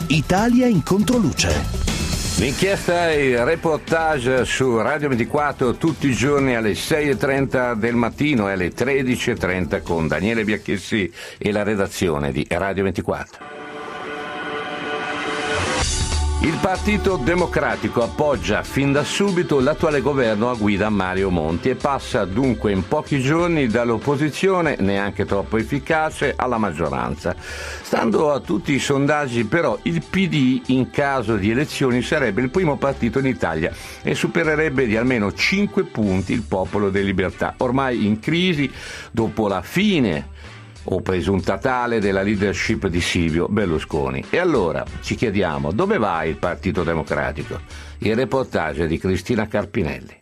Italia in controluce. L'inchiesta e il reportage su Radio 24 tutti i giorni alle 6:30 del mattino e alle 13:30 con Daniele Biacchessi e la redazione di Radio 24. Il Partito Democratico appoggia fin da subito l'attuale governo a guida Mario Monti e passa dunque in pochi giorni dall'opposizione, neanche troppo efficace, alla maggioranza. Stando a tutti i sondaggi, però, il PD in caso di elezioni sarebbe il primo partito in Italia e supererebbe di almeno 5 punti il Popolo della Libertà, ormai in crisi dopo la fine o presunta tale della leadership di Silvio Berlusconi. E allora ci chiediamo dove va il Partito Democratico? Il reportage di Cristina Carpinelli.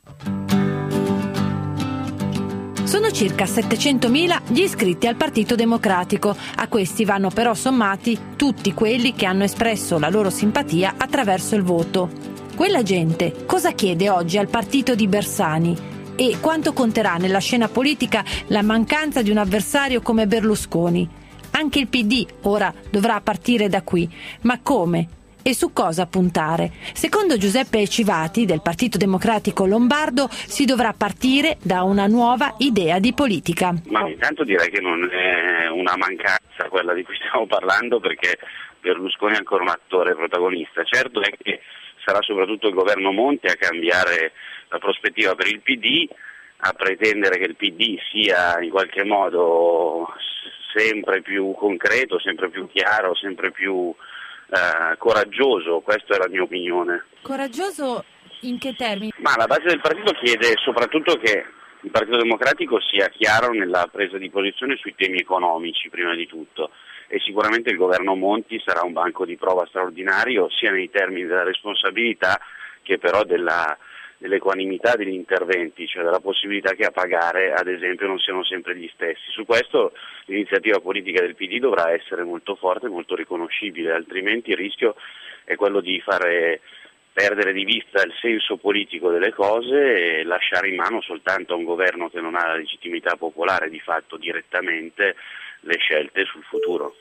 Sono circa 700.000 gli iscritti al Partito Democratico. A questi vanno però sommati tutti quelli che hanno espresso la loro simpatia attraverso il voto. Quella gente cosa chiede oggi al partito di Bersani? E quanto conterà nella scena politica la mancanza di un avversario come Berlusconi? Anche il PD ora dovrà partire da qui, ma come? E su cosa puntare? Secondo Giuseppe Civati del Partito Democratico Lombardo si dovrà partire da una nuova idea di politica. Ma intanto direi che non è una mancanza quella di cui stiamo parlando, perché Berlusconi è ancora un attore protagonista. Certo è che sarà soprattutto il governo Monti a cambiare la prospettiva per il PD, a pretendere che il PD sia in qualche modo sempre più concreto, sempre più chiaro, sempre più coraggioso. Questa è la mia opinione. Coraggioso in che termini? Ma la base del partito chiede soprattutto che il Partito Democratico sia chiaro nella presa di posizione sui temi economici, prima di tutto, e sicuramente il governo Monti sarà un banco di prova straordinario sia nei termini della responsabilità che però dell'equanimità degli interventi, cioè della possibilità che a pagare ad esempio non siano sempre gli stessi. Su questo l'iniziativa politica del PD dovrà essere molto forte e molto riconoscibile, altrimenti il rischio è quello di fare perdere di vista il senso politico delle cose e lasciare in mano soltanto a un governo che non ha la legittimità popolare di fatto direttamente le scelte sul futuro.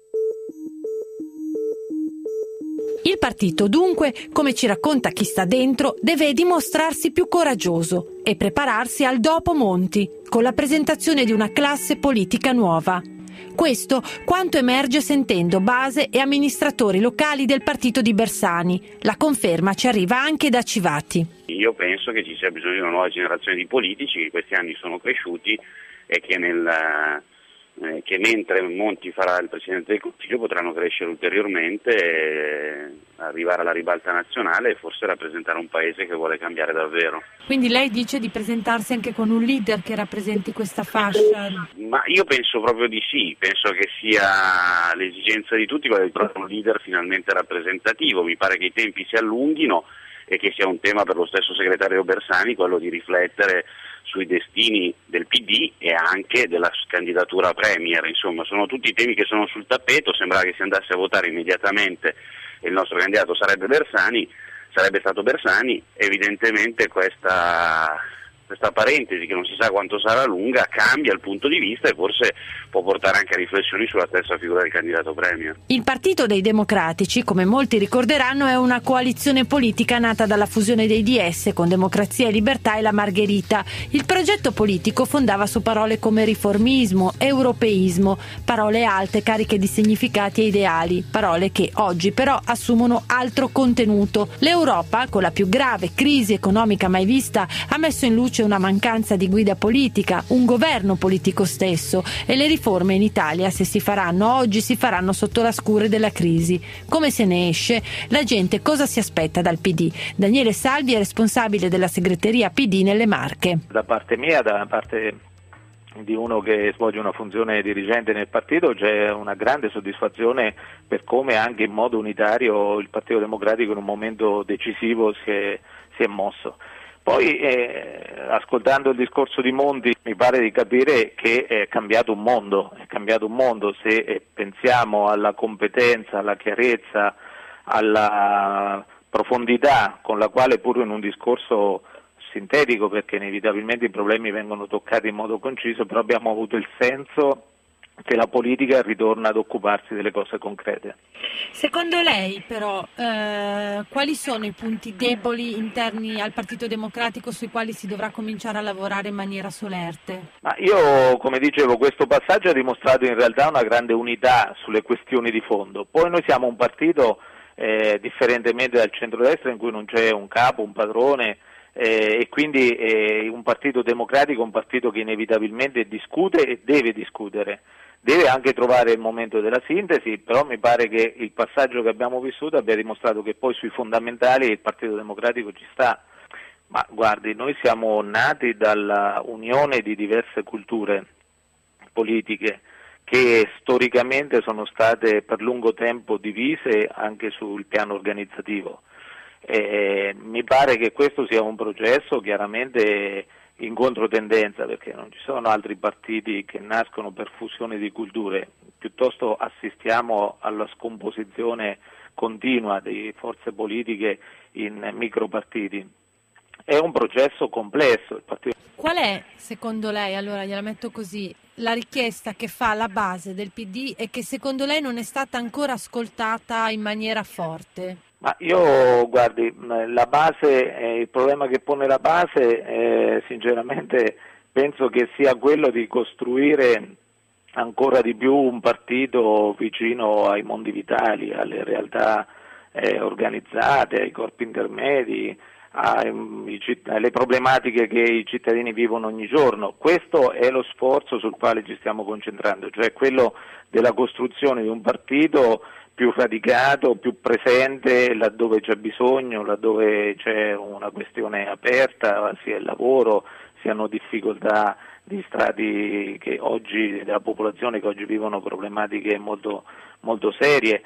Il partito dunque, come ci racconta chi sta dentro, deve dimostrarsi più coraggioso e prepararsi al dopo Monti, con la presentazione di una classe politica nuova. Questo quanto emerge sentendo base e amministratori locali del partito di Bersani. La conferma ci arriva anche da Civati. Io penso che ci sia bisogno di una nuova generazione di politici che in questi anni sono cresciuti e che mentre Monti farà il Presidente del Consiglio potranno crescere ulteriormente, arrivare alla ribalta nazionale e forse rappresentare un paese che vuole cambiare davvero. Quindi lei dice di presentarsi anche con un leader che rappresenti questa fascia? Ma io penso proprio di sì, penso che sia l'esigenza di tutti quella di trovare un leader finalmente rappresentativo. Mi pare che i tempi si allunghino e che sia un tema per lo stesso segretario Bersani quello di riflettere sui destini del PD e anche della candidatura premier. Insomma, sono tutti temi che sono sul tappeto. Sembrava che si andasse a votare immediatamente e il nostro candidato sarebbe stato Bersani. Evidentemente questa parentesi, che non si sa quanto sarà lunga, cambia il punto di vista e forse può portare anche a riflessioni sulla stessa figura del candidato premier. Il Partito dei Democratici, come molti ricorderanno, è una coalizione politica nata dalla fusione dei DS con Democrazia e Libertà e la Margherita. Il progetto politico fondava su parole come riformismo, europeismo, parole alte cariche di significati e ideali, parole che oggi però assumono altro contenuto. L'Europa, con la più grave crisi economica mai vista, ha messo in luce una mancanza di guida politica, un governo politico stesso, e le riforme in Italia, se si faranno oggi, si faranno sotto la scure della crisi. Come se ne esce? La gente cosa si aspetta dal PD? Daniele Salvi è responsabile della segreteria PD nelle Marche. Da parte mia, da parte di uno che svolge una funzione dirigente nel partito, c'è una grande soddisfazione per come anche in modo unitario il Partito Democratico in un momento decisivo si è mosso. Poi ascoltando il discorso di Monti mi pare di capire che è cambiato un mondo se pensiamo alla competenza, alla chiarezza, alla profondità con la quale, pur in un discorso sintetico, perché inevitabilmente i problemi vengono toccati in modo conciso, però abbiamo avuto il senso che la politica ritorna ad occuparsi delle cose concrete. Secondo lei però quali sono i punti deboli interni al Partito Democratico sui quali si dovrà cominciare a lavorare in maniera solerte? Ma io, come dicevo, questo passaggio ha dimostrato in realtà una grande unità sulle questioni di fondo. Poi noi siamo un partito differentemente dal centrodestra in cui non c'è un capo, un padrone, e quindi un partito democratico, un partito che inevitabilmente discute e deve discutere. Deve anche trovare il momento della sintesi, però mi pare che il passaggio che abbiamo vissuto abbia dimostrato che poi sui fondamentali il Partito Democratico ci sta. Ma guardi, noi siamo nati dalla unione di diverse culture politiche che storicamente sono state per lungo tempo divise anche sul piano organizzativo. Mi pare che questo sia un processo chiaramente in controtendenza, perché non ci sono altri partiti che nascono per fusione di culture, piuttosto assistiamo alla scomposizione continua di forze politiche in micropartiti. È un processo complesso. Qual è, secondo lei, allora gliela metto così, la richiesta che fa la base del PD e che secondo lei non è stata ancora ascoltata in maniera forte? Ma io, guardi, la base, il problema che pone la base, sinceramente penso che sia quello di costruire ancora di più un partito vicino ai mondi vitali, alle realtà organizzate, ai corpi intermedi, alle problematiche che i cittadini vivono ogni giorno. Questo è lo sforzo sul quale ci stiamo concentrando, cioè quello della costruzione di un partito più radicato, più presente laddove c'è bisogno, laddove c'è una questione aperta, sia il lavoro, siano difficoltà di strati che oggi, della popolazione che oggi vivono problematiche molto, molto serie.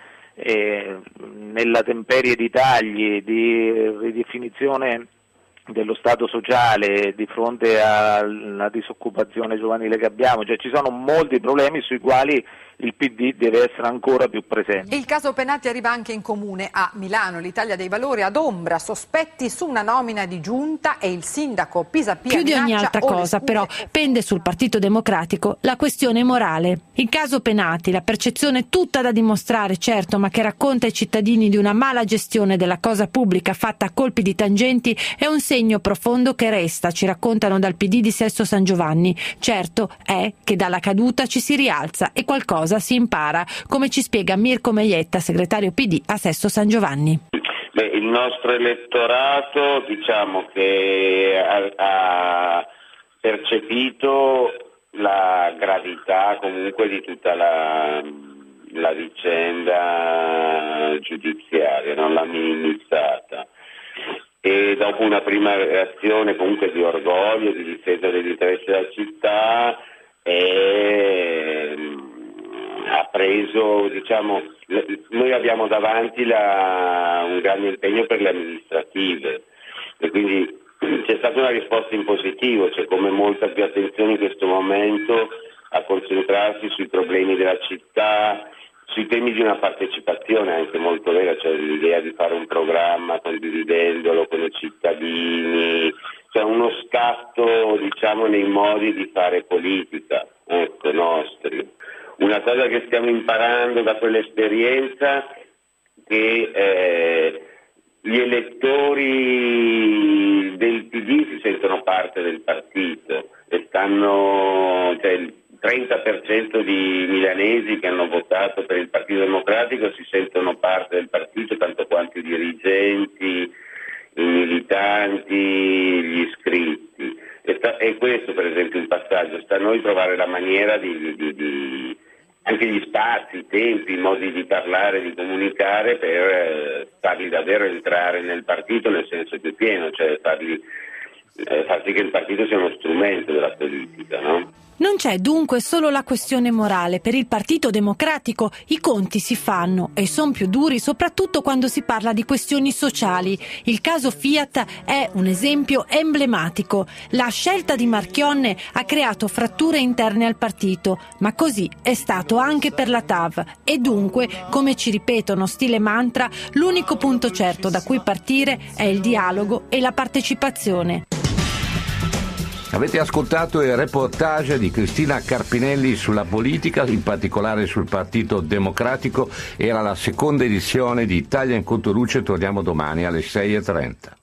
Nella temperie di tagli, di ridefinizione dello Stato sociale, di fronte alla disoccupazione giovanile che abbiamo, cioè ci sono molti problemi sui quali il PD deve essere ancora più presente. Il caso Penati arriva anche in comune a Milano. L'Italia dei Valori adombra sospetti su una nomina di giunta e il sindaco Pisapia. Più di ogni altra cosa però pende sul Partito Democratico la questione morale. Il caso Penati, la percezione tutta da dimostrare, certo, ma che racconta ai cittadini di una mala gestione della cosa pubblica fatta a colpi di tangenti, è un segno profondo che resta, ci raccontano dal PD di Sesto San Giovanni. Certo è che dalla caduta ci si rialza e qualcosa si impara, come ci spiega Mirko Meietta, segretario PD a Sesto San Giovanni. Il nostro elettorato, diciamo che ha percepito la gravità comunque di tutta la vicenda giudiziaria, non l'ha minimizzata. E dopo una prima reazione comunque di orgoglio, di difesa degli interessi della città, ha preso, diciamo, noi abbiamo davanti un grande impegno per le amministrative e quindi c'è stata una risposta in positivo, c'è come molta più attenzione in questo momento a concentrarsi sui problemi della città, sui temi di una partecipazione anche molto vera, cioè l'idea di fare un programma condividendolo con i cittadini, cioè uno scatto, diciamo, nei modi di fare politica, ecco, nostri. Una cosa che stiamo imparando da quell'esperienza che gli elettori del PD si sentono parte del partito e cioè il 30% di milanesi che hanno votato per il Partito Democratico si sentono parte del partito, tanto quanto i dirigenti, i militanti, gli iscritti. E questo per esempio il passaggio, sta a noi trovare la maniera di anche gli spazi, i tempi, i modi di parlare, di comunicare per farli davvero entrare nel partito nel senso più pieno, cioè far sì che il partito sia uno strumento della politica, no? Non c'è dunque solo la questione morale. Per il Partito Democratico i conti si fanno e sono più duri soprattutto quando si parla di questioni sociali. Il caso Fiat è un esempio emblematico. La scelta di Marchionne ha creato fratture interne al partito, ma così è stato anche per la TAV e dunque, come ci ripetono stile mantra, l'unico punto certo da cui partire è il dialogo e la partecipazione. Avete ascoltato il reportage di Cristina Carpinelli sulla politica, in particolare sul Partito Democratico. Era la seconda edizione di Italia in Controluce. Torniamo domani alle 6:30.